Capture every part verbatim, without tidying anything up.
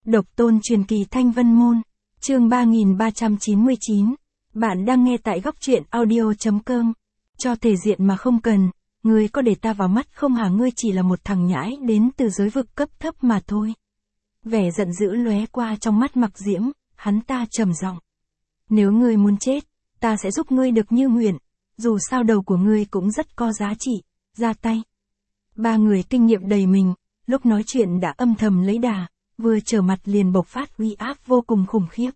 Độc tôn truyền kỳ Thanh Vân Môn, chương ba nghìn ba trăm chín mươi chín. Bạn đang nghe tại góc truyện audio chấm com. Cho thể diện mà không cần, ngươi có để ta vào mắt không hả? Ngươi chỉ là một thằng nhãi đến từ giới vực cấp thấp mà thôi. Vẻ giận dữ lóe qua trong mắt Mặc Diễm, hắn ta trầm giọng. Nếu ngươi muốn chết, ta sẽ giúp ngươi được như nguyện, dù sao đầu của ngươi cũng rất có giá trị, ra tay. Ba người kinh nghiệm đầy mình, lúc nói chuyện đã âm thầm lấy đà, vừa trở mặt liền bộc phát uy áp vô cùng khủng khiếp.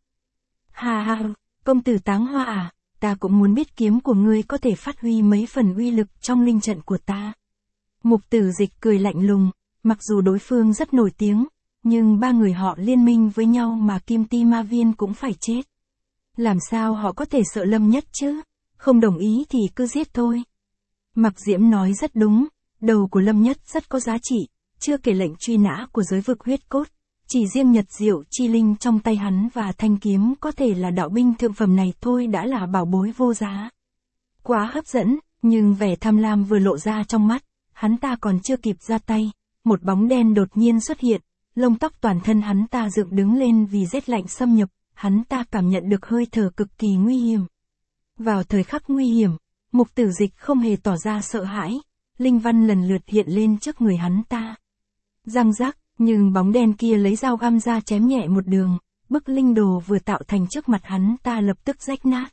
Ha ha, công tử Táng Hoa à, ta cũng muốn biết kiếm của ngươi có thể phát huy mấy phần uy lực trong linh trận của ta. Mục Tử Dịch cười lạnh lùng, mặc dù đối phương rất nổi tiếng, nhưng ba người họ liên minh với nhau mà Kim Ti Ma Viên cũng phải chết. Làm sao họ có thể sợ Lâm Nhất chứ? Không đồng ý thì cứ giết thôi. Mặc Diễm nói rất đúng, đầu của Lâm Nhất rất có giá trị, chưa kể lệnh truy nã của giới vực huyết cốt. Chỉ riêng Nhật Diệu Chi Linh trong tay hắn và thanh kiếm có thể là đạo binh thượng phẩm này thôi đã là bảo bối vô giá. Quá hấp dẫn, nhưng vẻ tham lam vừa lộ ra trong mắt, hắn ta còn chưa kịp ra tay, một bóng đen đột nhiên xuất hiện, lông tóc toàn thân hắn ta dựng đứng lên vì rét lạnh xâm nhập, hắn ta cảm nhận được hơi thở cực kỳ nguy hiểm. Vào thời khắc nguy hiểm, Mục Tử Dịch không hề tỏ ra sợ hãi, linh văn lần lượt hiện lên trước người hắn ta. Răng rắc, nhưng bóng đen kia lấy dao găm ra chém nhẹ một đường, bức linh đồ vừa tạo thành trước mặt hắn ta lập tức rách nát.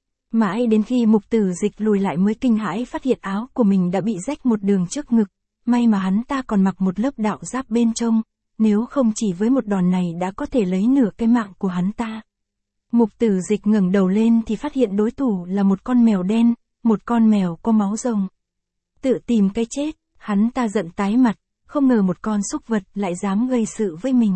Mãi đến khi Mục Tử Dịch lùi lại mới kinh hãi phát hiện áo của mình đã bị rách một đường trước ngực, may mà hắn ta còn mặc một lớp đạo giáp bên trong, nếu không chỉ với một đòn này đã có thể lấy nửa cái mạng của hắn ta. Mục Tử Dịch ngẩng đầu lên thì phát hiện đối thủ là một con mèo đen, một con mèo có máu rồng. Tự tìm cái chết, hắn ta giận tái mặt, không ngờ một con súc vật lại dám gây sự với mình.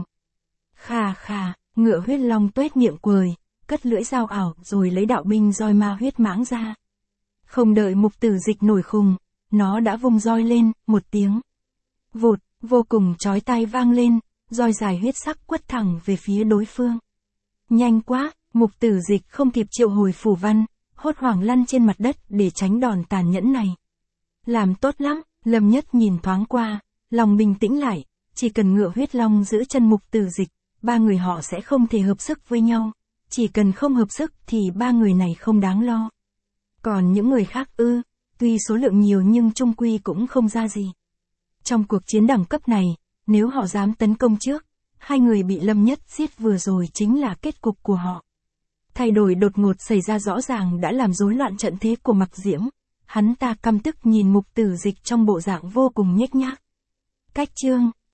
Khà khà, ngựa huyết long tuét miệng quời, cất lưỡi dao ảo rồi lấy đạo binh roi ma huyết mãng ra. Không đợi Mục Tử Dịch nổi khùng, nó đã vung roi lên, một tiếng. Vụt, vô cùng chói tai vang lên, roi dài huyết sắc quất thẳng về phía đối phương. Nhanh quá, Mục Tử Dịch không kịp triệu hồi phù văn, hốt hoảng lăn trên mặt đất để tránh đòn tàn nhẫn này. Làm tốt lắm, Lâm Nhất nhìn thoáng qua, lòng bình tĩnh lại, chỉ cần ngựa huyết long giữ chân Mục Tử Dịch, ba người họ sẽ không thể hợp sức với nhau, chỉ cần không hợp sức thì ba người này không đáng lo. Còn những người khác ư, tuy số lượng nhiều nhưng chung quy cũng không ra gì. Trong cuộc chiến đẳng cấp này, nếu họ dám tấn công trước, hai người bị Lâm Nhất giết vừa rồi chính là kết cục của họ. Thay đổi đột ngột xảy ra rõ ràng đã làm rối loạn trận thế của Mặc Diễm, hắn ta căm tức nhìn Mục Tử Dịch trong bộ dạng vô cùng nhếch nhác. Cách chương